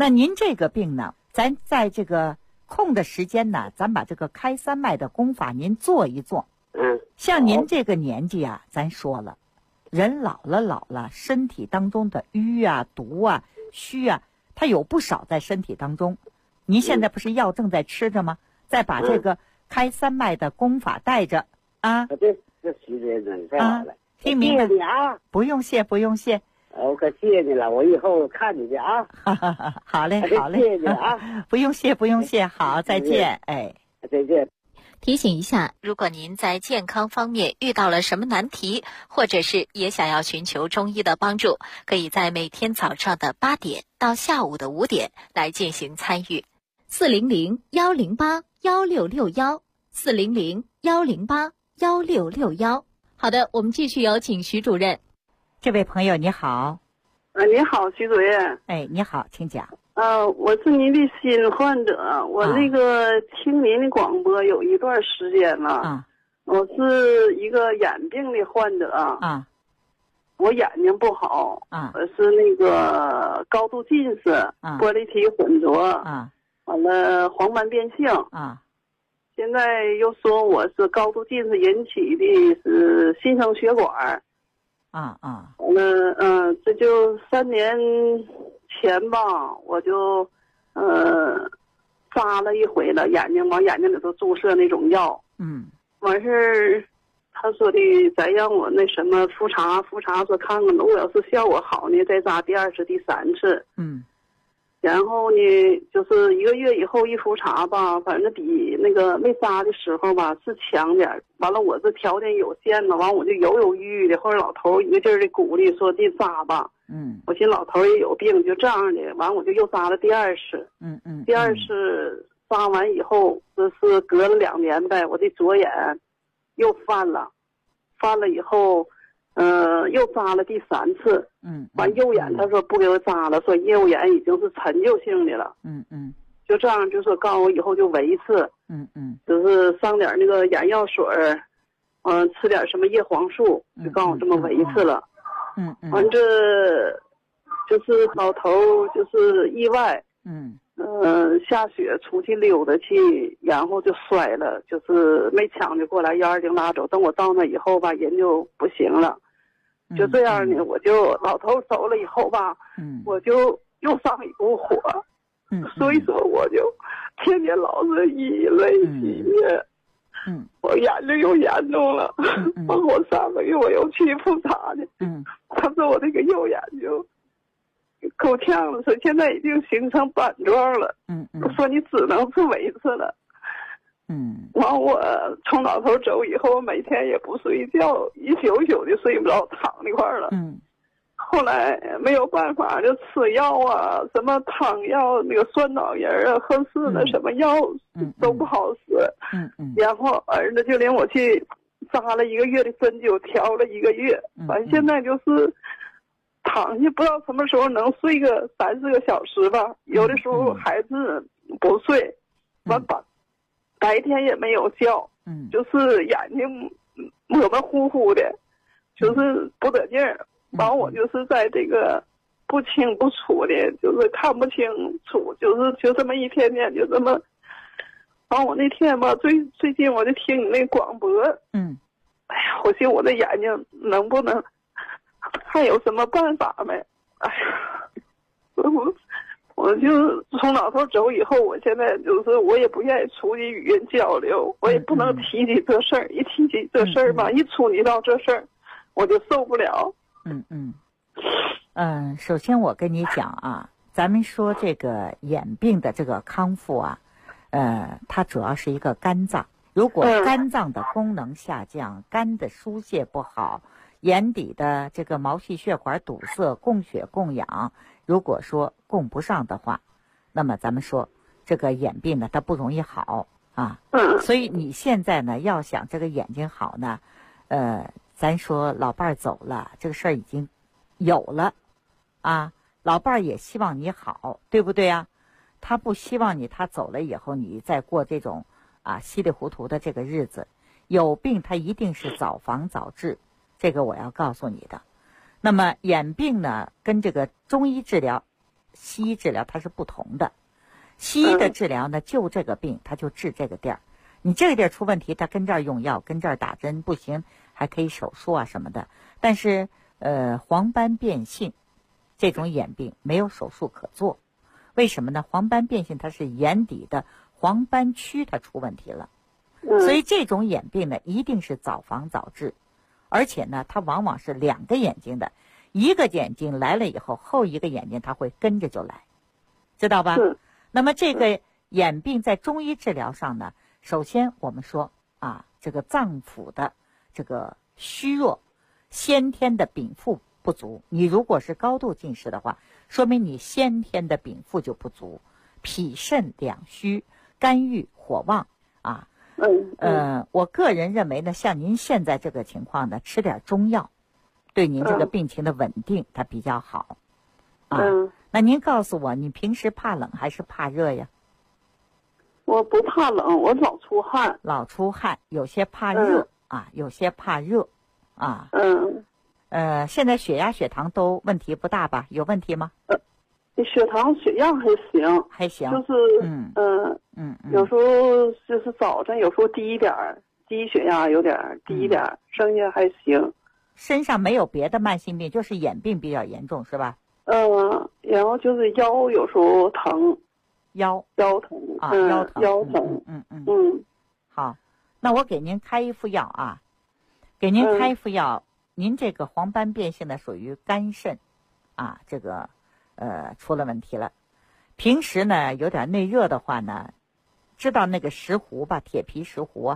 那您这个病呢，咱在这个空的时间呢，咱把这个开三脉的功法您做一做。像您这个年纪啊，咱说了，人老了，身体当中的瘀啊、毒啊、虚啊，它有不少在身体当中。您现在不是药正在吃着吗？再把这个开三脉的功法带着啊。 这徐主任太好了， 听明白？ 谢谢你啊， 不用谢，不用谢。 我可谢谢你了，我以后看你去啊。 好嘞，好嘞， 谢谢你啊。 不用谢，不用谢。好，再见。哎， 再见。 提醒一下，如果您在健康方面遇到了什么难题，或者是也想要寻求中医的帮助，可以在每天早上的8点到下午的5点来进行参与。400-108-1661，400-108-1661。好的，我们继续有请徐主任。 这位朋友你好。 你好，徐主任。 哎，你好，请讲。 我是您的新患者，我那个听您的广播有一段时间了。我是一个眼病的患者。我眼睛不好。我是那个高度近视，玻璃体混浊。完了黄斑变性。现在又说我是高度近视引起的是新生血管。完了这就3年前吧，我就扎了一回了，往眼睛里头注射那种药。完事儿他说的再让我那什么复查，说看看如果要是效果好呢，再扎第2次第3次。然后呢，就是1个月以后一复查吧，反正比那个没扎的时候吧是强点。完了我这条件有限嘛，完我就犹豫的。后来老头一个劲儿的鼓励说的扎吧。我寻思老头也有病，就这样的。完我就又扎了第2次。第2次扎完以后，这是隔了2年呗，我的左眼又犯了以后。又扎了第3次。完右眼他说不给我扎了，说右眼已经是陈旧性的了。就这样，就说告诉我以后就维持。就是上点那个眼药水吃点什么叶黄素，就告诉我这么维持了。完这就是老头就是意外。下雪出去溜达去，然后就摔了，就是没抢救过来120拉走。等我到那以后吧，人就不行了。就这样呢，我就老头走了以后吧，我就又上一股火。所以说我就天天老是以泪洗面。我眼睛又严重了。包括3个月我又去复查呢。他说我这个右眼就够呛了，说现在已经形成板状了。说你只能是维持了。完我从老头走以后，我每天也不睡觉，一宿的睡不着，躺那块儿了。后来没有办法，就吃药啊，什么汤药，那个酸枣仁啊，合适的什么药都不好使。然后儿子就领我去扎了1个月的针灸，调了1个月。反正现在就是躺下不知道什么时候能睡个3、4个小时吧，有的时候还是不睡。完白天也没有觉。就是眼睛模模糊糊的，就是不得劲儿。完我就是在这个不清不楚的，就是看不清楚，就这么一天天就这么。完我那天吧，最近我就听你那广播。哎呀，我寻思我的眼睛能不能还有什么办法没？哎呀，我就从老头走以后，我现在就是我也不愿意出去与人交流，我也不能提起这事儿。一提起这事儿吧，一触及到这事儿，我就受不了。 首先我跟你讲啊，咱们说这个眼病的这个康复啊，它主要是一个肝脏。如果肝脏的功能下降，肝的疏泄不好，眼底的这个毛细血管堵塞，供血供氧如果说供不上的话，那么咱们说这个眼病呢，它不容易好啊。所以你现在呢，要想这个眼睛好呢，咱说老伴儿走了，这个事儿已经有了啊。老伴儿也希望你好，对不对啊？他不希望他走了以后你再过这种稀里糊涂的这个日子。有病他一定是早防早治，这个我要告诉你的。那么眼病呢，跟这个中医治疗西医治疗它是不同的。西医的治疗呢，就这个病它就治这个地儿，你这个地儿出问题，它跟这儿用药，跟这儿打针不行，还可以手术啊什么的。但是黄斑变性这种眼病没有手术可做，为什么呢？黄斑变性它是眼底的黄斑区它出问题了，所以这种眼病呢一定是早防早治，而且呢它往往是2个眼睛的，一个眼睛来了以后，后一个眼睛它会跟着就来，知道吧？那么这个眼病在中医治疗上呢，首先我们说啊，这个脏腑的这个虚弱，先天的禀赋不足。你如果是高度近视的话，说明你先天的禀赋就不足，脾肾两虚，肝郁火旺啊。我个人认为呢，像您现在这个情况呢，吃点中药，对您这个病情的稳定它比较好啊。那您告诉我，你平时怕冷还是怕热呀？ 我不怕冷，我老出汗。 老出汗，有些怕热啊，有些怕热啊。现在血压、血糖都问题不大吧？有问题吗？ 血糖、血压还行， 还行。 就是有时候就是早晨有时候低一点，低血压有点低一点，剩下还行。 身上没有别的慢性病，就是眼病比较严重是吧？ 然后就是腰有时候疼， 腰疼啊，腰疼。好，那我给您开一副药啊，您这个黄斑变性呢属于肝肾啊，这个出了问题了。平时呢有点内热的话呢，知道那个石斛吧，铁皮石斛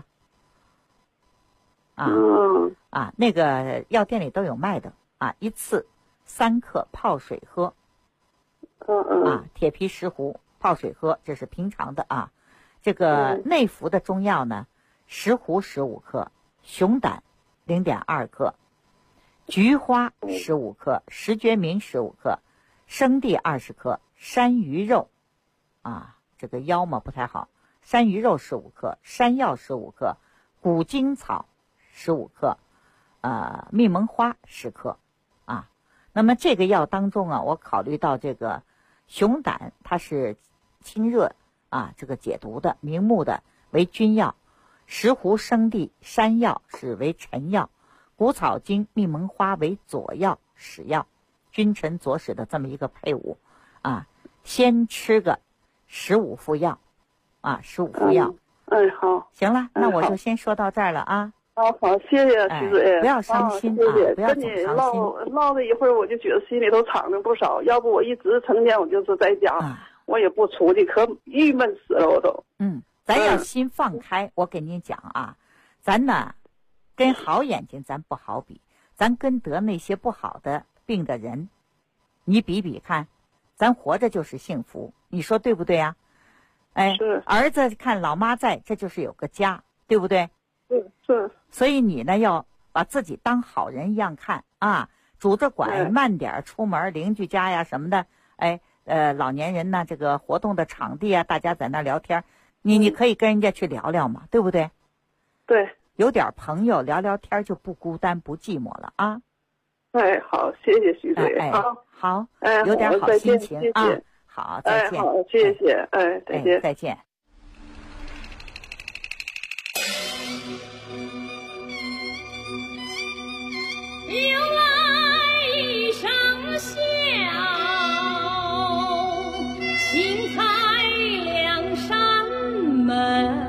啊，那个药店里都有卖的啊，一次3克泡水喝。铁皮石斛泡水喝，这是平常的啊。这个内服的中药呢，石斛15克，熊胆0.2克，菊花15克，石决明15克，生地20克，山萸肉啊，这个腰嘛不太好，山萸肉15克，山药15克，谷精草15克，蜜蒙花10克啊。那么这个药当中啊，我考虑到这个熊胆它是清热啊，这个解毒的，明目的为君药，石斛、生地、山药是为臣药，谷草精、蜜蒙花为佐药、使药，君臣佐使的这么一个配伍啊。先吃个15副药啊，15副药。 好， 行了，那我就先说到这儿了啊。 好，谢谢徐主任。 不要伤心啊，不要总伤心。 跟你唠了一会儿，我就觉得心里头敞亮不少。要不我一直成天我就是在家，我也不出去，可郁闷死了我都。 咱要心放开。我给你讲啊，咱呢跟好眼睛咱不好比，咱跟得那些不好的病的人，你比比看，咱活着就是幸福，你说对不对啊？儿子看老妈在，这就是有个家，对不对？ 是。 所以你呢要把自己当好人一样看啊，拄着拐慢点出门，邻居家呀什么的，老年人呢这个活动的场地啊，大家在那聊天，你可以跟人家去聊聊嘛，对不对？ 对， 有点朋友聊聊天就不孤单不寂寞了啊。 好，谢谢徐主任。 好，有点好心情啊。好，再见。 好，谢谢。再见。 再见。 又来一声笑，青菜两扇门。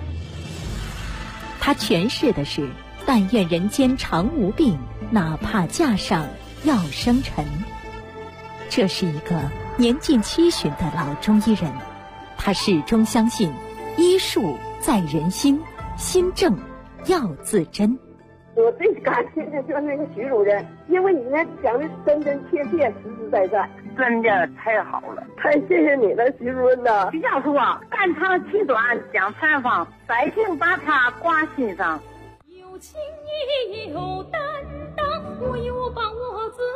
他诠释的是但愿人间常无病，哪怕架上要生尘。这是一个年近70的老中医人，他始终相信医术在人心，心正要自珍。 我最感谢的就是那个徐主任，因为你那讲的真真切切、实实在在， 真的太好了， 太谢谢你了，徐主任呐！ 徐教授啊，肝肠气短讲采访，百姓把他挂心上。 有情也有担当，我有把握自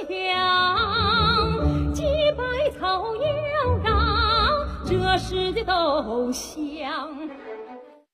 强，几百草秧长，这时的都香。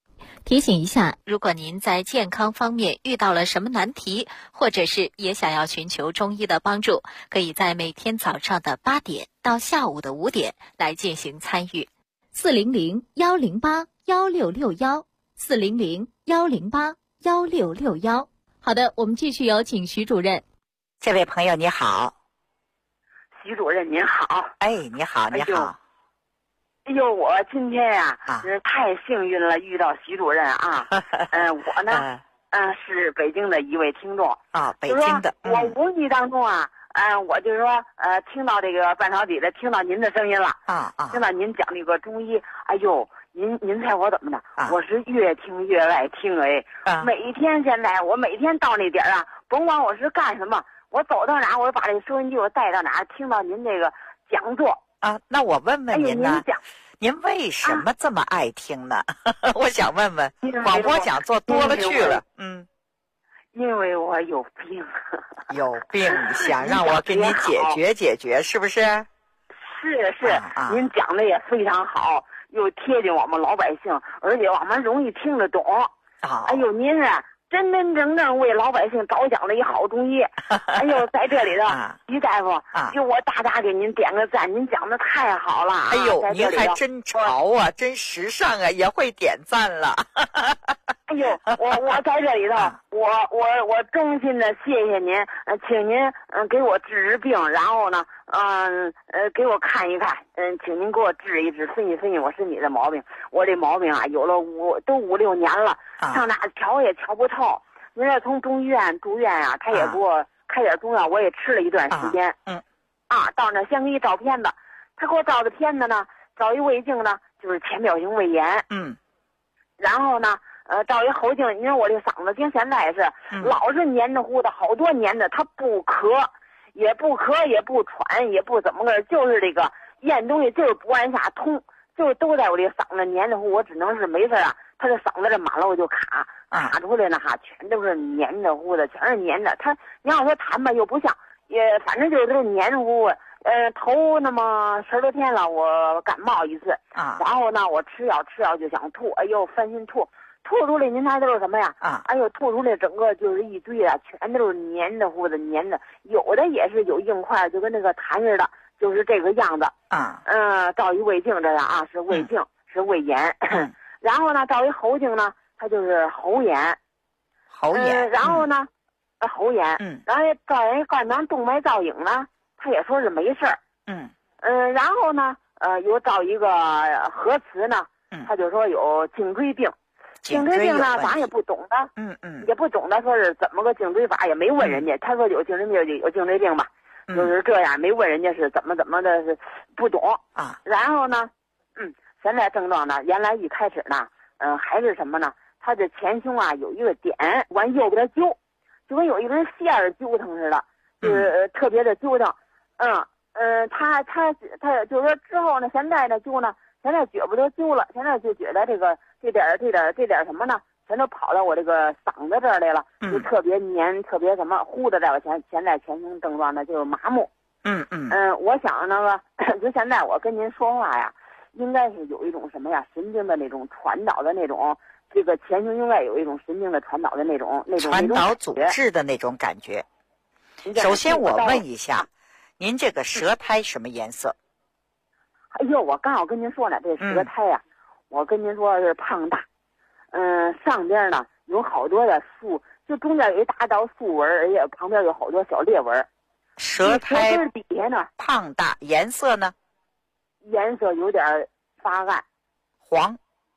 提醒一下，如果您在健康方面遇到了什么难题，或者是也想要寻求中医的帮助，可以在每天早上的8点到下午的5点来进行参与。400-108-1661，400-108-1661。好的，我们继续有请徐主任。 这位朋友你好。 徐主任您好。 哎，你好，你好。 哎呦，我今天呀，是太幸运了，遇到徐主任啊。我呢，是北京的一位听众啊，北京的。 我无意当中啊，我就是说，听到这个半朝底的，听到您的声音了听到您讲那个中医，哎呦，您猜我怎么的？我是越听越爱听每天现在我每天到那点儿啊，甭管我是干什么，我走到哪，我把这个收音机我带到哪，听到您这个讲座。 那我问问您呢，您为什么这么爱听呢？我想问问，广播讲座多了去了， 因为我有病。 有病，想让我给你解决，是不是？ 是，您讲的也非常好，又贴近我们老百姓，而且我们容易听得懂。哎呦，您啊，真正为老百姓着想的一好中医。哎呦，在这里头，于大夫，就我大大给您点个赞，您讲的太好了。 哎呦，您还真潮啊，真时尚啊，也会点赞了。 哎呦，我在这里头，我衷心的谢谢您，请您给我治病，然后呢，给我看一看，请您给我治一治，分析我身体的毛病。我这毛病啊，有了5、6年了，上哪瞧也瞧不透。您这从中医院住院啊，他也给我开点中药，我也吃了一段时间。到那先给你照片子，他给我照的片子呢，照一胃镜呢，就是浅表性胃炎。然后呢，照一喉镜，因为我这嗓子听现在是老是黏着糊的，好多年的，它不咳，也不喘，也不怎么个，就是这个咽东西就是不往下通，就是都在我这嗓子黏着糊，我只能是没事啊，他这嗓子这满了我就卡出来呢全都是黏着糊的，全是黏着。他你要说痰吧又不像，也反正就是都是黏着糊。头那么10多天了，我感冒一次然后呢，我吃药就想吐，哎呦，犯心吐出来，您猜都是什么呀？哎呦，吐出来整个就是一堆全都是黏的乎的，有的也是有硬块，就跟那个痰似的，就是这个样子照一胃镜这样是胃镜，是胃炎。然后呢，照一喉镜呢，它就是喉炎。然后呢，喉炎。然后照人肝囊动脉造影呢，他也说是没事儿。然后呢，有照一个核磁呢，他就说有颈椎病。颈椎病呢，咱也不懂的。也不懂的说是怎么个颈椎法，也没问人家。他说有颈椎病有颈椎病吧，就是这样，没问人家是怎么的，是不懂然后呢，现在症状呢，原来一开始呢，还是什么呢？他这前胸啊有一个点往右边揪，就跟有一根线儿揪疼似的，就是特别的揪疼。他就是说之后呢，现在呢揪呢，现在觉不得揪了，现在就觉得这点什么呢，全都跑到我这个嗓子这儿来了，就特别黏，特别什么糊的，在我现在前胸症状呢就是麻木。我想那个就现在我跟您说话呀，应该是有一种什么呀，神经的那种传导的那种，这个前胸应该有一种神经的传导的那种传导阻滞的那种感觉。首先我问一下，您这个舌苔什么颜色？ 哎呦，我刚好跟您说呢，这舌苔呀，我跟您说是胖大，上边呢有好多的竖，就中间有一大道竖纹，而且旁边有好多小裂纹。 舌苔底下呢胖大，颜色呢？ 颜色有点发暗， 黄。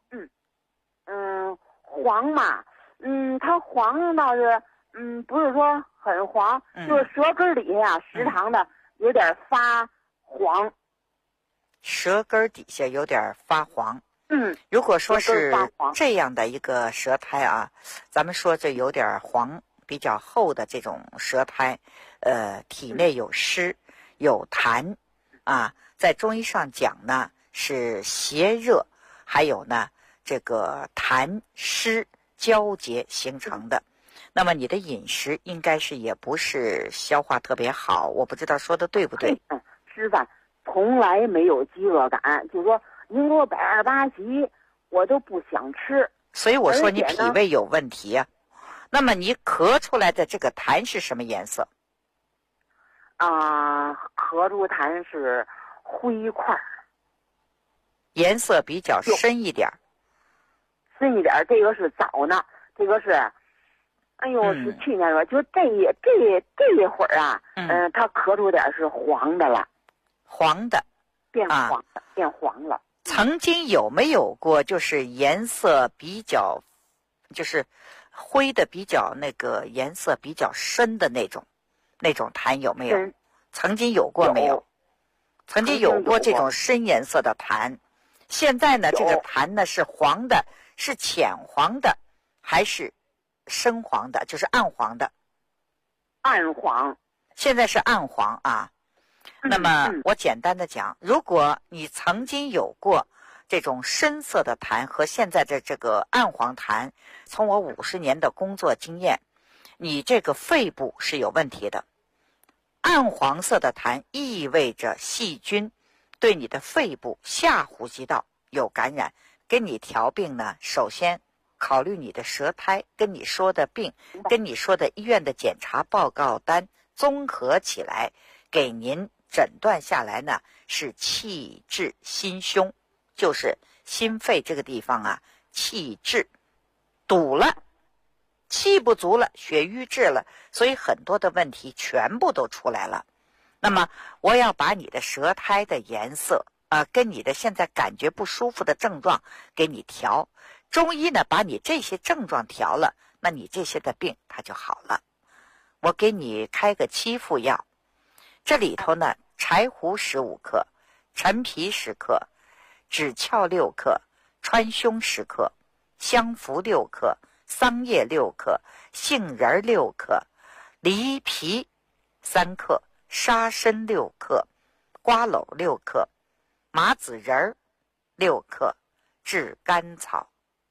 黄嘛，它黄倒是，不是说很黄，就是舌根底下呀，时常的有点发黄。 舌根底下有点发黄。如果说是这样的一个舌苔啊，咱们说这有点黄，比较厚的这种舌苔，体内有湿有痰在中医上讲呢是邪热，还有呢这个痰湿交结形成的。那么你的饮食应该是也不是消化特别好，我不知道说的对不对？ 吃饭从来没有饥饿感，就是说您给我摆2、8席，我都不想吃。 所以我说你脾胃有问题啊。那么你咳出来的这个痰是什么颜色？ 咳出痰是灰块， 颜色比较深一点。 深一点，这个是早呢，这个是，哎呦，是去年吧，就这一会儿啊，它咳出点是黄的了， 黄的， 变黄了。 曾经有没有过就是颜色比较，就是灰的比较那个颜色比较深的那种痰有没有？曾经有过没有？曾经有过这种深颜色的痰。现在呢，这个痰呢是黄的，是浅黄的，还是深黄的？就是暗黄的。 暗黄。 现在是暗黄啊。那么我简单的讲，如果你曾经有过这种深色的痰和现在的这个暗黄痰，从我50年的工作经验，你这个肺部是有问题的。暗黄色的痰意味着细菌对你的肺部下呼吸道有感染。跟你调病呢，首先考虑你的舌苔，跟你说的病，跟你说的医院的检查报告单综合起来，给您诊断下来呢是气滞心胸，就是心肺这个地方啊气滞堵了，气不足了，血瘀滞了，所以很多的问题全部都出来了。那么我要把你的舌苔的颜色跟你的现在感觉不舒服的症状给你调，中医呢把你这些症状调了，那你这些的病它就好了。我给你开个7副药，这里头呢柴胡15克，陈皮10克，枳壳6克，川芎10克，香附6克，桑叶6克，杏仁6克，梨皮3克，沙参6克，瓜蒌6克，麻子仁6克，炙甘草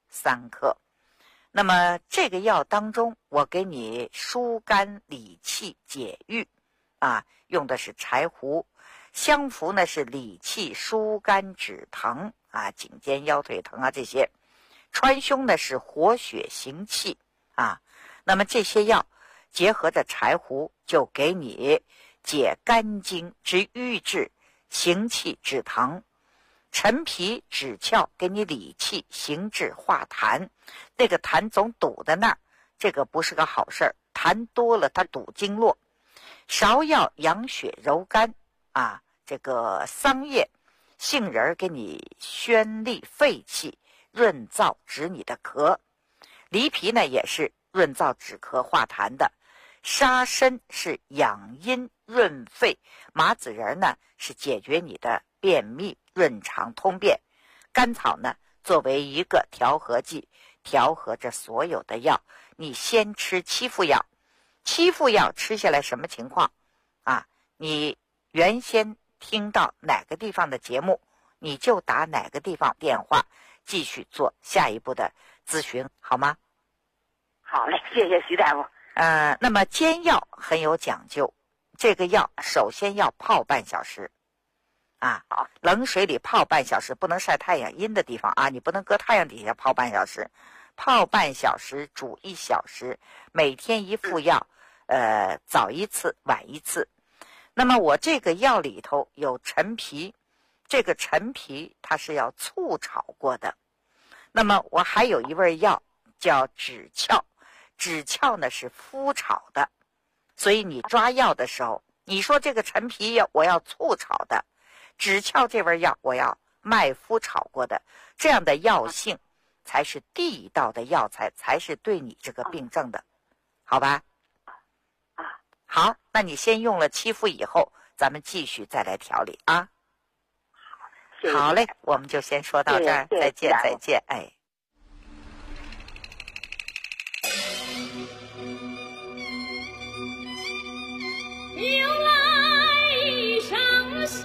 3克。那么这个药当中，我给你疏肝理气解郁用的是柴胡，香附呢是理气疏肝止疼颈肩腰腿疼这些，川芎呢是活血行气那么这些药结合着柴胡，就给你解肝经之瘀滞，行气止疼。陈皮枳壳给你理气行滞化痰，那个痰总堵在那儿，这个不是个好事儿，痰多了它堵经络。芍药养血柔肝这个桑叶杏仁给你宣利肺气，润燥止你的咳。梨皮呢也是润燥止咳化痰的。沙参是养阴润肺，麻子仁呢是解决你的便秘润肠通便。甘草呢作为一个调和剂，调和着所有的药。你先吃7副药，7副药吃下来什么情况你原先听到哪个地方的节目，你就打哪个地方电话继续做下一步的咨询，好吗？ 好嘞，谢谢徐大夫。 那么煎药很有讲究，这个药首先要泡半小时冷水里泡半小时，不能晒太阳阴的地方你不能搁太阳底下泡半小时，泡半小时煮1小时，每天1副药早1次晚1次。那么我这个药里头有陈皮，这个陈皮它是要醋炒过的。那么我还有一味药叫枳壳，枳壳呢是麸炒的，所以你抓药的时候，你说这个陈皮药我要醋炒的，枳壳这味药我要麦麸炒过的，这样的药性才是地道的药材，才是对你这个病症的，好吧？好，那你先用了7副以后，咱们继续再来调理好嘞，我们就先说到这儿，再见再见。 由来生笑，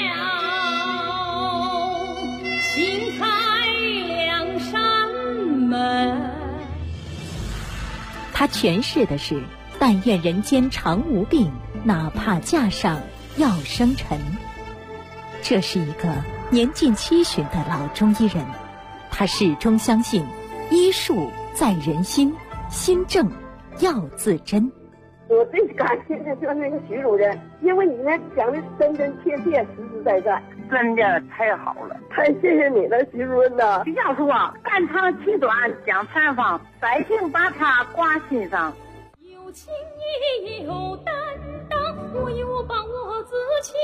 新开两扇门。 他诠释的是但愿人间常无病，哪怕架上要生尘。这是一个年近70的老中医人，他始终相信医医术在人心，心正要自珍。 我最感谢的就是那个徐主任，因为你呢讲的真真切切、实实在在， 真的太好了， 太谢谢你了，徐主任呐！ 徐教授啊，肝肠气短讲禅方，百姓把它挂心上。 有情也有担当，我有把我自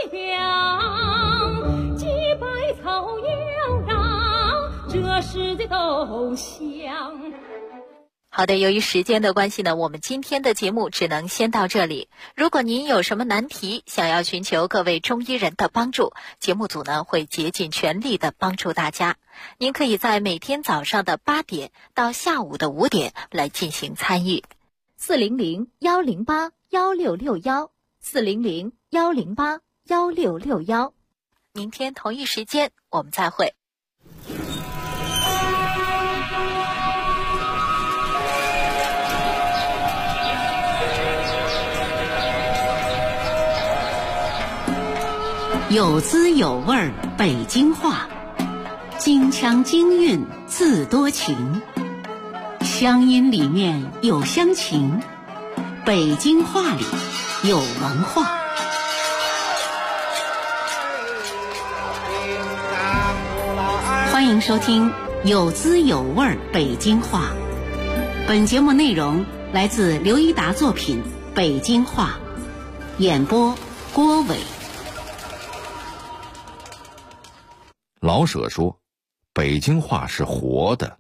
强，几百草悠扬，这世界都香。 好的，由于时间的关系呢，我们今天的节目只能先到这里。如果您有什么难题，想要寻求各位中医人的帮助，节目组呢会竭尽全力的帮助大家。您可以在每天早上的8点到下午的5点来进行参与。400-108-1661，400-108-1661。明天同一时间我们再会。 有滋有味儿北京话，京腔京韵自多情，乡音里面有乡情，北京话里有文化。欢迎收听有滋有味儿北京话。本节目内容来自刘一达作品《北京话》，演播郭伟。 老舍说，北京话是活的。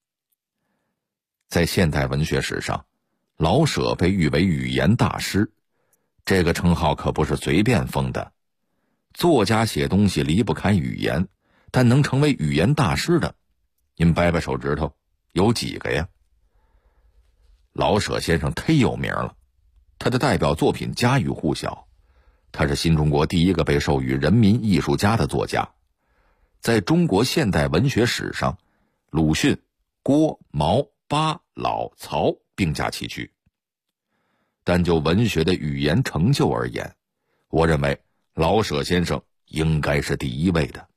在现代文学史上，老舍被誉为语言大师，这个称号可不是随便封的。作家写东西离不开语言，但能成为语言大师的，您掰掰手指头，有几个呀？老舍先生忒有名了，他的代表作品家喻户晓，他是新中国第一个被授予人民艺术家的作家。在中国现代文学史上，鲁迅、郭、毛、巴、老、曹并驾齐驱。但就文学的语言成就而言，我认为老舍先生应该是第一位的。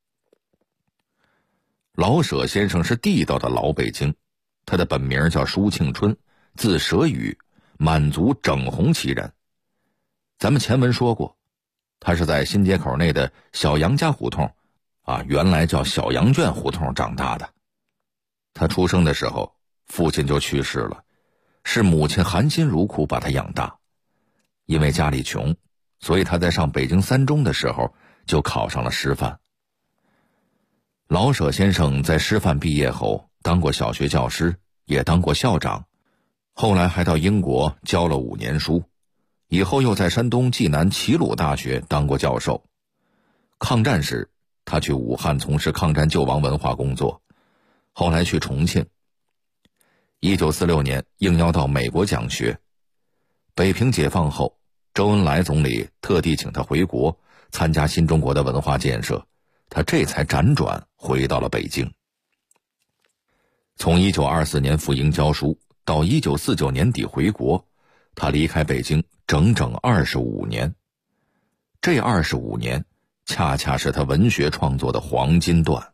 老舍先生是地道的老北京，他的本名叫舒庆春，字舍宇，满族整红旗人。咱们前文说过，他是在新街口内的小杨家胡同原来叫小羊圈胡同长大的。他出生的时候，父亲就去世了，是母亲含辛茹苦把他养大。因为家里穷，所以他在上北京三中的时候就考上了师范。老舍先生在师范毕业后当过小学教师，也当过校长，后来还到英国教了5年书，以后又在山东济南齐鲁大学当过教授。抗战时他去武汉从事抗战救亡文化工作，后来去重庆。1946年应邀到美国讲学。北平解放后，周恩来总理特地请他回国参加新中国的文化建设，他这才辗转回到了北京。从1924年赴英教书到1949年底回国，他离开北京整整25年。这25年恰恰是他文学创作的黄金段。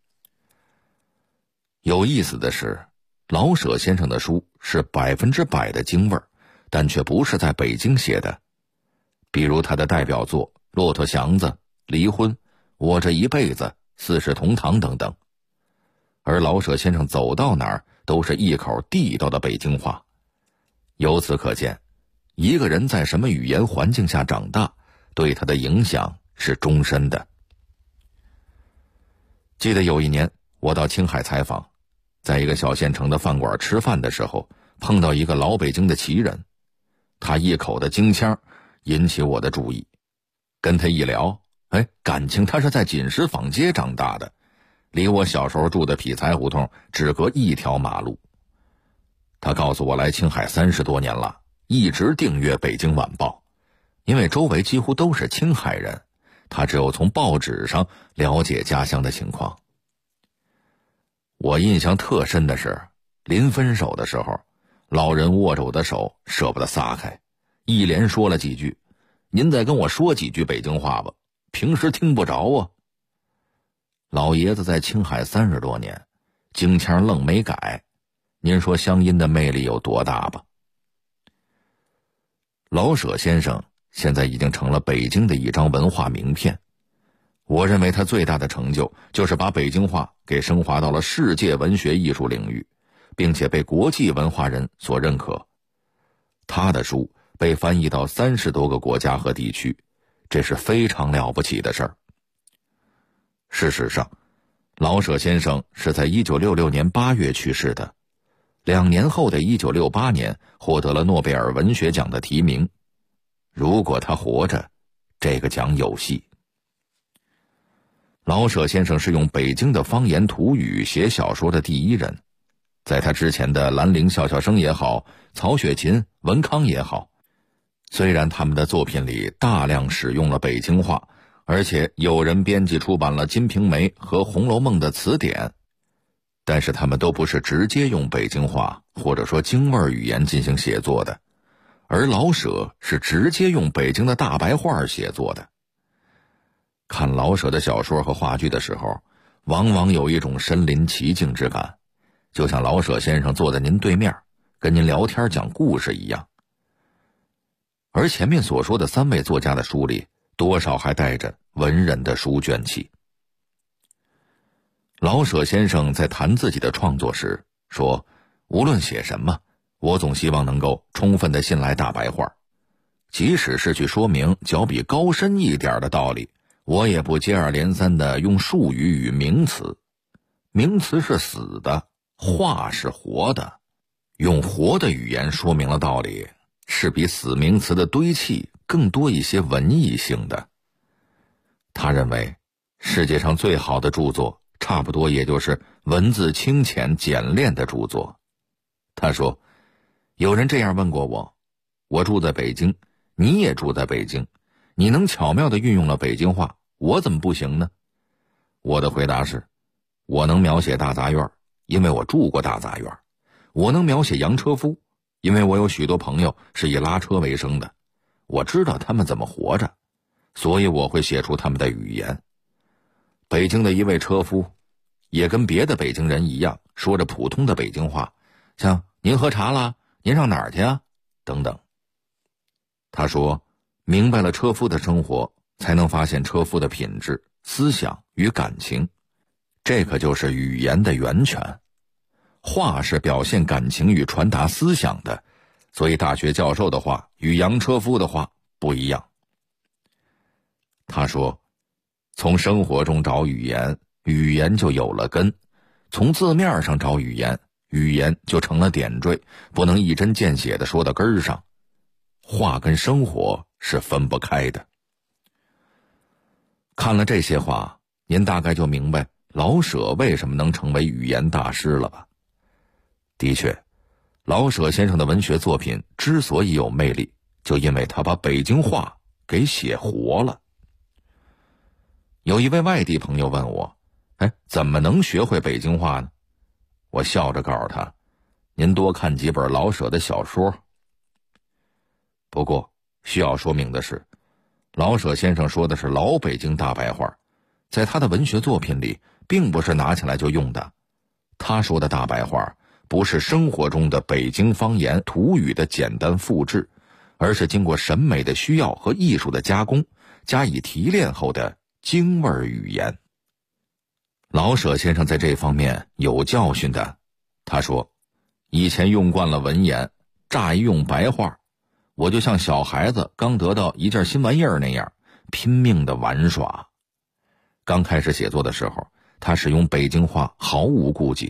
有意思的是，老舍先生的书是100%的京味儿，但却不是在北京写的。比如他的代表作《骆驼祥子》《离婚》《我这一辈子》《四世同堂》等等。而老舍先生走到哪儿都是一口地道的北京话。由此可见，一个人在什么语言环境下长大，对他的影响是终身的。记得有一年我到青海采访，在一个小县城的饭馆吃饭的时候，碰到一个老北京的旗人，他一口的京腔引起我的注意。跟他一聊，感情他是在锦石坊街长大的，离我小时候住的匹才胡同只隔一条马路。他告诉我来青海30多年了，一直订阅《北京晚报》，因为周围几乎都是青海人，他只有从报纸上了解家乡的情况。我印象特深的是，临分手的时候，老人握着我的手舍不得撒开，一连说了几句：“您再跟我说几句北京话吧，平时听不着啊。”老爷子在青海30多年， 京腔愣没改，您说乡音的魅力有多大吧？老舍先生现在已经成了北京的一张文化名片。我认为他最大的成就就是把北京话给升华到了世界文学艺术领域，并且被国际文化人所认可。他的书被翻译到30多个国家和地区，这是非常了不起的事儿。事实上，老舍先生是在1966年8月去世的，2年后的1968年获得了诺贝尔文学奖的提名。如果他活着，这个奖有戏。老舍先生是用北京的方言土语写小说的第一人，在他之前的兰陵笑笑生也好，曹雪芹、文康也好，虽然他们的作品里大量使用了北京话，而且有人编辑出版了《金瓶梅》和《红楼梦》的词典，但是他们都不是直接用北京话或者说京味语言进行写作的，而老舍是直接用北京的大白话写作的。看老舍的小说和话剧的时候，往往有一种身临其境之感，就像老舍先生坐在您对面，跟您聊天讲故事一样。而前面所说的3位作家的书里，多少还带着文人的书卷气。老舍先生在谈自己的创作时说，无论写什么，我总希望能够充分地信赖大白话，即使是去说明较比高深一点的道理，我也不接二连三地用术语与名词。名词是死的，话是活的，用活的语言说明了道理，是比死名词的堆砌更多一些文艺性的。他认为世界上最好的著作差不多也就是文字清浅简练的著作。他说，有人这样问过我，我住在北京，你也住在北京，你能巧妙地运用了北京话，我怎么不行呢？我的回答是，我能描写大杂院，因为我住过大杂院；我能描写洋车夫，因为我有许多朋友是以拉车为生的，我知道他们怎么活着，所以我会写出他们的语言。北京的一位车夫也跟别的北京人一样，说着普通的北京话，像您喝茶了，您上哪儿去啊，等等。他说，明白了车夫的生活，才能发现车夫的品质、思想与感情，这可就是语言的源泉。话是表现感情与传达思想的，所以大学教授的话与洋车夫的话不一样。他说，从生活中找语言，语言就有了根；从字面上找语言，语言就成了点缀，不能一针见血地说到根儿上。话跟生活是分不开的。看了这些话，您大概就明白老舍为什么能成为语言大师了吧？的确，老舍先生的文学作品之所以有魅力，就因为他把北京话给写活了。有一位外地朋友问我，怎么能学会北京话呢？我笑着告诉他，您多看几本老舍的小说。不过需要说明的是，老舍先生说的是老北京大白话，在他的文学作品里并不是拿起来就用的。他说的大白话不是生活中的北京方言土语的简单复制，而是经过审美的需要和艺术的加工，加以提炼后的京味语言。老舍先生在这方面有教训的。他说，以前用惯了文言，乍一用白话，我就像小孩子刚得到一件新玩意儿那样，拼命的玩耍。刚开始写作的时候，他使用北京话毫无顾忌，